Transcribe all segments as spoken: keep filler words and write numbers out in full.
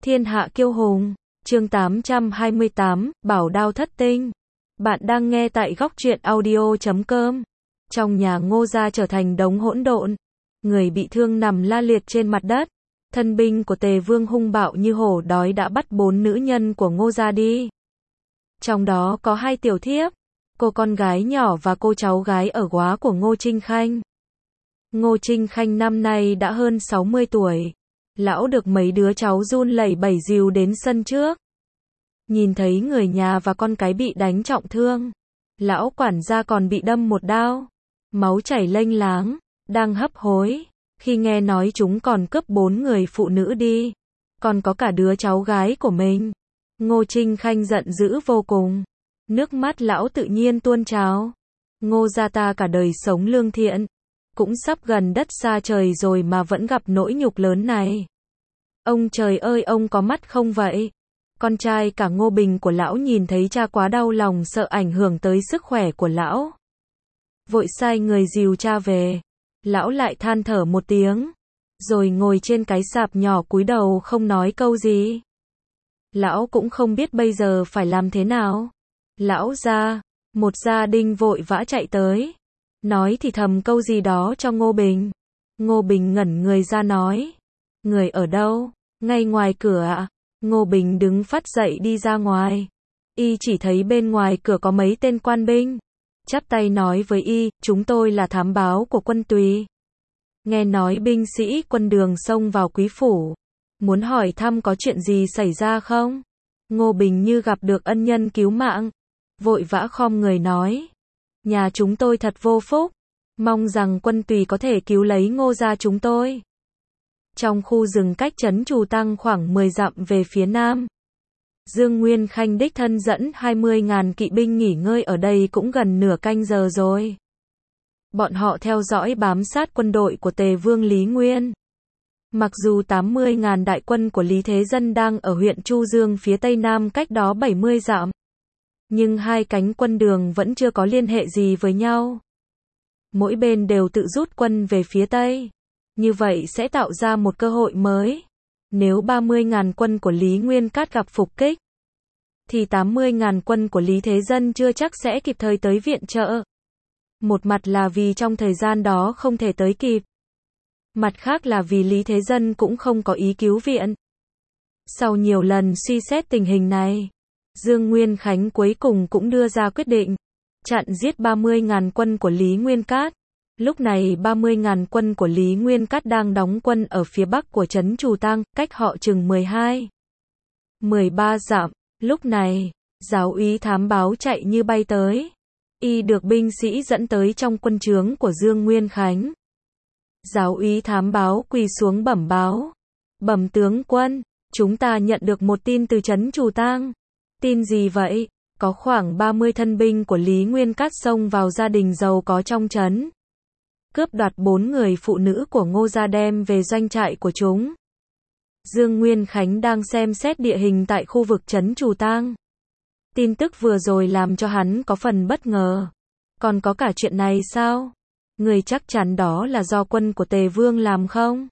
Thiên hạ kiêu hùng, chương tám trăm hai mươi tám, Bảo đao thất tinh. Bạn đang nghe tại góc truyện audio chấm com. Trong nhà Ngô gia trở thành đống hỗn độn, người bị thương nằm la liệt trên mặt đất. Thân binh của Tề Vương hung bạo như hổ đói đã bắt bốn nữ nhân của Ngô gia đi. Trong đó có hai tiểu thiếp, cô con gái nhỏ và cô cháu gái ở góa của Ngô Trinh Khanh. Ngô Trinh Khanh năm nay đã hơn sáu mươi tuổi. Lão được mấy đứa cháu run lẩy bẩy dìu đến sân trước. Nhìn thấy người nhà và con cái bị đánh trọng thương. Lão quản gia còn bị đâm một đao. Máu chảy lênh láng, đang hấp hối. Khi nghe nói chúng còn cướp bốn người phụ nữ đi. Còn có cả đứa cháu gái của mình. Ngô Trinh Khanh giận dữ vô cùng. Nước mắt lão tự nhiên tuôn trào. Ngô gia ta cả đời sống lương thiện. Cũng sắp gần đất xa trời rồi mà vẫn gặp nỗi nhục lớn này. Ông trời ơi, ông có mắt không vậy? Con trai cả Ngô Bình của lão nhìn thấy cha quá đau lòng, sợ ảnh hưởng tới sức khỏe của lão. Vội sai người dìu cha về. Lão lại than thở một tiếng. Rồi ngồi trên cái sạp nhỏ cúi đầu không nói câu gì. Lão cũng không biết bây giờ phải làm thế nào. Lão gia, một gia đình vội vã chạy tới. Nói thì thầm câu gì đó cho Ngô Bình. Ngô Bình ngẩn người ra nói. Người ở đâu? Ngay ngoài cửa ạ. Ngô Bình đứng phắt dậy đi ra ngoài. Y chỉ thấy bên ngoài cửa có mấy tên quan binh. Chắp tay nói với Y, chúng tôi là thám báo của quân Tùy. Nghe nói binh sĩ quân Đường xông vào quý phủ. Muốn hỏi thăm có chuyện gì xảy ra không? Ngô Bình như gặp được ân nhân cứu mạng. Vội vã khom người nói. Nhà chúng tôi thật vô phúc. Mong rằng quân Tùy có thể cứu lấy Ngô gia chúng tôi. Trong khu rừng cách trấn Trù Tăng khoảng mười dặm về phía nam. Dương Nguyên Khanh đích thân dẫn hai mươi nghìn kỵ binh nghỉ ngơi ở đây cũng gần nửa canh giờ rồi. Bọn họ theo dõi bám sát quân đội của Tề Vương Lý Nguyên. Mặc dù tám mươi nghìn đại quân của Lý Thế Dân đang ở huyện Chu Dương phía tây nam cách đó bảy mươi dặm. Nhưng hai cánh quân Đường vẫn chưa có liên hệ gì với nhau. Mỗi bên đều tự rút quân về phía tây. Như vậy sẽ tạo ra một cơ hội mới. Nếu ba mươi nghìn quân của Lý Nguyên Cát gặp phục kích, thì tám mươi nghìn quân của Lý Thế Dân chưa chắc sẽ kịp thời tới viện trợ. Một mặt là vì trong thời gian đó không thể tới kịp. Mặt khác là vì Lý Thế Dân cũng không có ý cứu viện. Sau nhiều lần suy xét tình hình này, Dương Nguyên Khánh cuối cùng cũng đưa ra quyết định. Chặn giết ba mươi nghìn quân của Lý Nguyên Cát. Lúc này ba mươi nghìn quân của Lý Nguyên Cát đang đóng quân ở phía bắc của trấn Trù Tăng, cách họ chừng mười hai, mười ba dặm. Lúc này, giáo úy thám báo chạy như bay tới. Y được binh sĩ dẫn tới trong quân trướng của Dương Nguyên Khánh. Giáo úy thám báo quỳ xuống bẩm báo. Bẩm tướng quân, chúng ta nhận được một tin từ trấn Trù Tăng. Tin gì vậy? Có khoảng ba mươi thân binh của Lý Nguyên Cát xông vào gia đình giàu có trong trấn. Cướp đoạt bốn người phụ nữ của Ngô gia đem về doanh trại của chúng. Dương Nguyên Khánh đang xem xét địa hình tại khu vực trấn Trù Tăng. Tin tức vừa rồi làm cho hắn có phần bất ngờ. Còn có cả chuyện này sao? Người chắc chắn đó là do quân của Tề Vương làm không?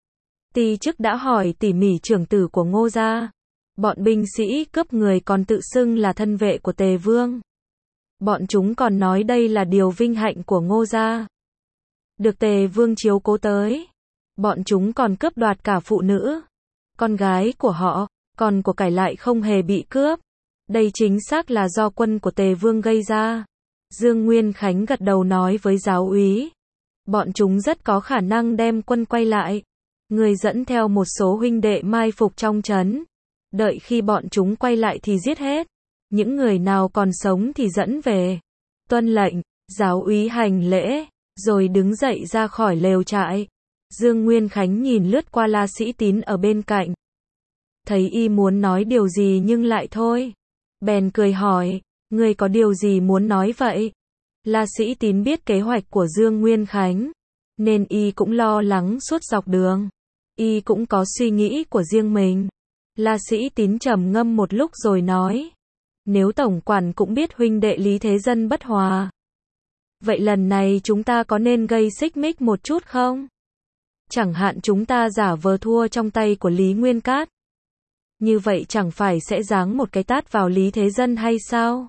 Ti chức đã hỏi tỉ mỉ trưởng tử của Ngô gia. Bọn binh sĩ cướp người còn tự xưng là thân vệ của Tề Vương. Bọn chúng còn nói đây là điều vinh hạnh của Ngô gia. Được Tề Vương chiếu cố tới. Bọn chúng còn cướp đoạt cả phụ nữ, con gái của họ, còn của cải lại không hề bị cướp. Đây chính xác là do quân của Tề Vương gây ra. Dương Nguyên Khánh gật đầu nói với giáo úy. Bọn chúng rất có khả năng đem quân quay lại. Người dẫn theo một số huynh đệ mai phục trong trấn. Đợi khi bọn chúng quay lại thì giết hết. Những người nào còn sống thì dẫn về. Tuân lệnh, giáo úy hành lễ, rồi đứng dậy ra khỏi lều trại. Dương Nguyên Khánh nhìn lướt qua La Sĩ Tín ở bên cạnh. Thấy y muốn nói điều gì nhưng lại thôi. Bèn cười hỏi, người có điều gì muốn nói vậy? La Sĩ Tín biết kế hoạch của Dương Nguyên Khánh, nên y cũng lo lắng suốt dọc đường. Y cũng có suy nghĩ của riêng mình. La Sĩ Tín trầm ngâm một lúc rồi nói. Nếu tổng quản cũng biết huynh đệ Lý Thế Dân bất hòa, vậy lần này chúng ta có nên gây xích mích một chút không? Chẳng hạn chúng ta giả vờ thua trong tay của Lý Nguyên Cát. Như vậy chẳng phải sẽ giáng một cái tát vào Lý Thế Dân hay sao?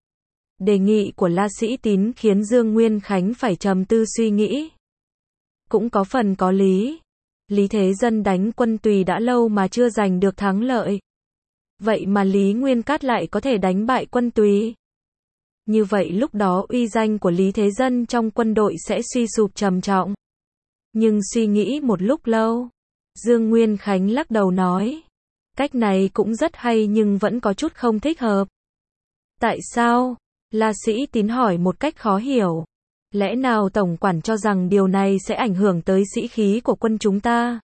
Đề nghị của La Sĩ Tín khiến Dương Nguyên Khánh phải trầm tư suy nghĩ. Cũng có phần có lý. Lý Thế Dân đánh Quân Tùy đã lâu mà chưa giành được thắng lợi. Vậy mà Lý Nguyên Cát lại có thể đánh bại Quân Tùy. Như vậy lúc đó uy danh của Lý Thế Dân trong quân đội sẽ suy sụp trầm trọng. Nhưng suy nghĩ một lúc lâu, Dương Nguyên Khánh lắc đầu nói, cách này cũng rất hay nhưng vẫn có chút không thích hợp. Tại sao? La Sĩ Tín hỏi một cách khó hiểu. Lẽ nào Tổng quản cho rằng điều này sẽ ảnh hưởng tới sĩ khí của quân chúng ta?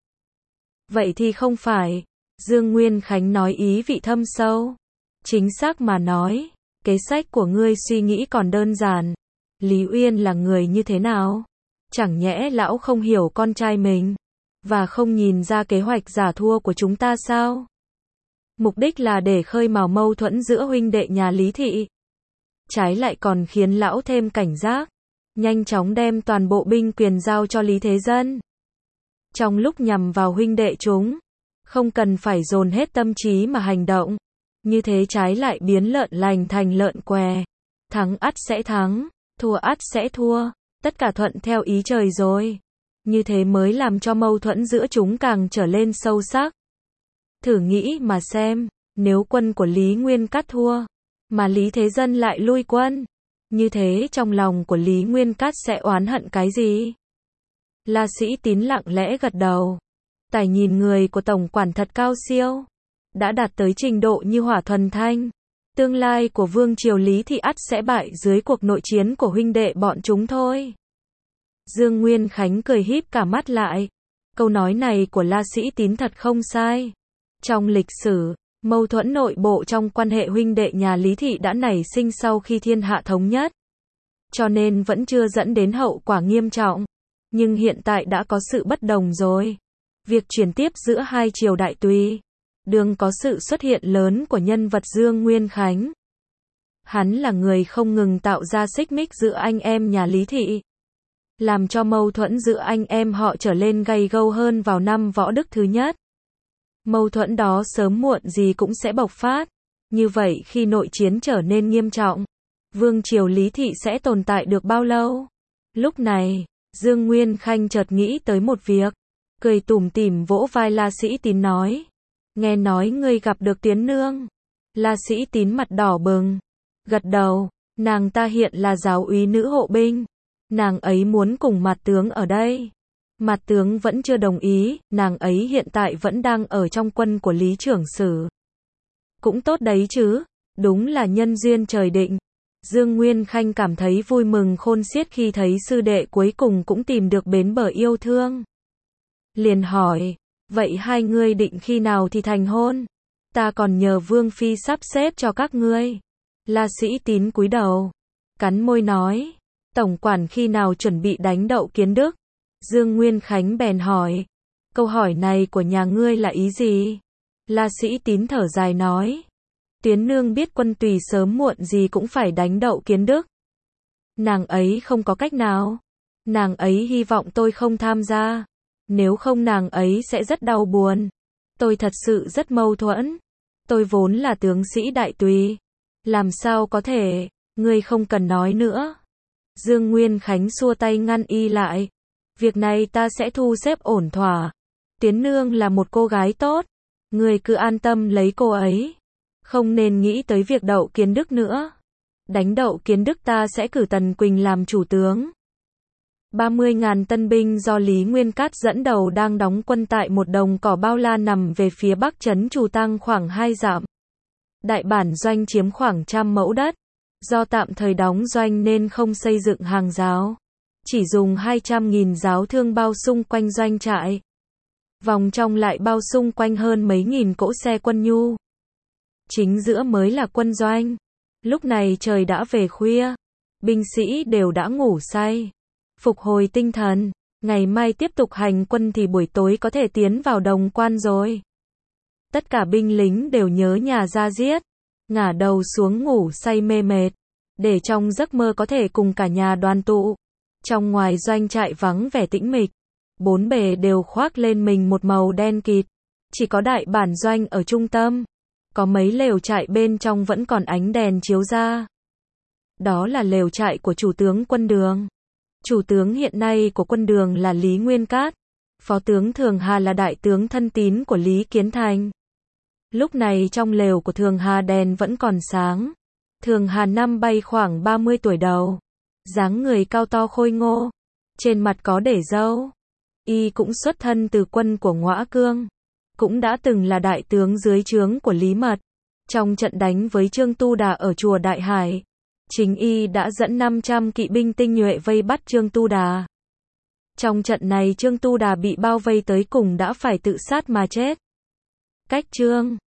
Vậy thì không phải. Dương Nguyên Khánh nói ý vị thâm sâu. Chính xác mà nói, kế sách của ngươi suy nghĩ còn đơn giản. Lý Uyên là người như thế nào? Chẳng nhẽ lão không hiểu con trai mình, và không nhìn ra kế hoạch giả thua của chúng ta sao? Mục đích là để khơi mào mâu thuẫn giữa huynh đệ nhà Lý Thị. Trái lại còn khiến lão thêm cảnh giác, nhanh chóng đem toàn bộ binh quyền giao cho Lý Thế Dân. Trong lúc nhằm vào huynh đệ chúng, không cần phải dồn hết tâm trí mà hành động. Như thế trái lại biến lợn lành thành lợn què. Thắng ắt sẽ thắng, thua ắt sẽ thua, tất cả thuận theo ý trời rồi. Như thế mới làm cho mâu thuẫn giữa chúng càng trở lên sâu sắc. Thử nghĩ mà xem, nếu quân của Lý Nguyên Cát thua, mà Lý Thế Dân lại lui quân, như thế trong lòng của Lý Nguyên Cát sẽ oán hận cái gì? La Sĩ Tín lặng lẽ gật đầu. Tài nhìn người của Tổng quản thật cao siêu, đã đạt tới trình độ như hỏa thuần thanh. Tương lai của Vương triều Lý Thị ắt sẽ bại dưới cuộc nội chiến của huynh đệ bọn chúng thôi. Dương Nguyên Khánh cười híp cả mắt lại. Câu nói này của La Sĩ Tín thật không sai. Trong lịch sử, mâu thuẫn nội bộ trong quan hệ huynh đệ nhà Lý Thị đã nảy sinh sau khi thiên hạ thống nhất. Cho nên vẫn chưa dẫn đến hậu quả nghiêm trọng. Nhưng hiện tại đã có sự bất đồng rồi. Việc chuyển tiếp giữa hai triều đại Tùy, đường có sự xuất hiện lớn của nhân vật Dương Nguyên Khánh. Hắn là người không ngừng tạo ra xích mích giữa anh em nhà Lý Thị, làm cho mâu thuẫn giữa anh em họ trở lên gay gâu hơn vào năm Võ Đức thứ nhất. Mâu thuẫn đó sớm muộn gì cũng sẽ bộc phát. Như vậy khi nội chiến trở nên nghiêm trọng, Vương triều Lý Thị sẽ tồn tại được bao lâu? Lúc này, Dương Nguyên Khanh chợt nghĩ tới một việc, cười tủm tỉm vỗ vai La Sĩ Tín nói, nghe nói ngươi gặp được Tiến Nương. La Sĩ Tín mặt đỏ bừng, gật đầu, nàng ta hiện là giáo úy nữ hộ binh, nàng ấy muốn cùng Mạt tướng ở đây. Mạt tướng vẫn chưa đồng ý, nàng ấy hiện tại vẫn đang ở trong quân của Lý Trưởng Sử. Cũng tốt đấy chứ, đúng là nhân duyên trời định. Dương Nguyên Khanh cảm thấy vui mừng khôn xiết khi thấy sư đệ cuối cùng cũng tìm được bến bờ yêu thương. Liền hỏi, vậy hai ngươi định khi nào thì thành hôn? Ta còn nhờ Vương Phi sắp xếp cho các ngươi. La Sĩ Tín cúi đầu, cắn môi nói, Tổng quản khi nào chuẩn bị đánh đậu Kiến Đức? Dương Nguyên Khánh bèn hỏi, câu hỏi này của nhà ngươi là ý gì? La Sĩ Tín thở dài nói, Tiến Nương biết quân Tùy sớm muộn gì cũng phải đánh đậu Kiến Đức. Nàng ấy không có cách nào. Nàng ấy hy vọng tôi không tham gia. Nếu không nàng ấy sẽ rất đau buồn. Tôi thật sự rất mâu thuẫn. Tôi vốn là tướng sĩ đại Tùy. Làm sao có thể, ngươi không cần nói nữa. Dương Nguyên Khánh xua tay ngăn y lại. Việc này ta sẽ thu xếp ổn thỏa. Tiến Nương là một cô gái tốt. Ngươi cứ an tâm lấy cô ấy. Không nên nghĩ tới việc đậu Kiến Đức nữa. Đánh đậu Kiến Đức ta sẽ cử Tần Quỳnh làm chủ tướng. ba mươi nghìn tân binh do Lý Nguyên Cát dẫn đầu đang đóng quân tại một đồng cỏ bao la nằm về phía bắc trấn Trù Tăng khoảng hai dặm. Đại bản doanh chiếm khoảng trăm mẫu đất. Do tạm thời đóng doanh nên không xây dựng hàng giáo. Chỉ dùng hai trăm nghìn giáo thương bao xung quanh doanh trại. Vòng trong lại bao xung quanh hơn mấy nghìn cỗ xe quân nhu. Chính giữa mới là quân doanh. Lúc này trời đã về khuya. Binh sĩ đều đã ngủ say. Phục hồi tinh thần. Ngày mai tiếp tục hành quân thì buổi tối có thể tiến vào đồng quan rồi. Tất cả binh lính đều nhớ nhà ra giết. Ngả đầu xuống ngủ say mê mệt. Để trong giấc mơ có thể cùng cả nhà đoàn tụ. Trong ngoài doanh trại vắng vẻ tĩnh mịch. Bốn bề đều khoác lên mình một màu đen kịt. Chỉ có đại bản doanh ở trung tâm. Có mấy lều trại bên trong vẫn còn ánh đèn chiếu ra. Đó là lều trại của chủ tướng quân Đường. Chủ tướng hiện nay của quân Đường là Lý Nguyên Cát. Phó tướng Thường Hà là đại tướng thân tín của Lý Kiến Thành. Lúc này trong lều của Thường Hà đèn vẫn còn sáng. Thường Hà năm bay khoảng ba mươi tuổi đầu. Dáng người cao to khôi ngô. Trên mặt có để râu. Y cũng xuất thân từ quân của Ngõa Cương. Cũng đã từng là đại tướng dưới trướng của Lý Mật. Trong trận đánh với Trương Tu Đà ở chùa Đại Hải, chính Y đã dẫn năm trăm kỵ binh tinh nhuệ vây bắt Trương Tu Đà. Trong trận này Trương Tu Đà bị bao vây tới cùng đã phải tự sát mà chết. Cách Trương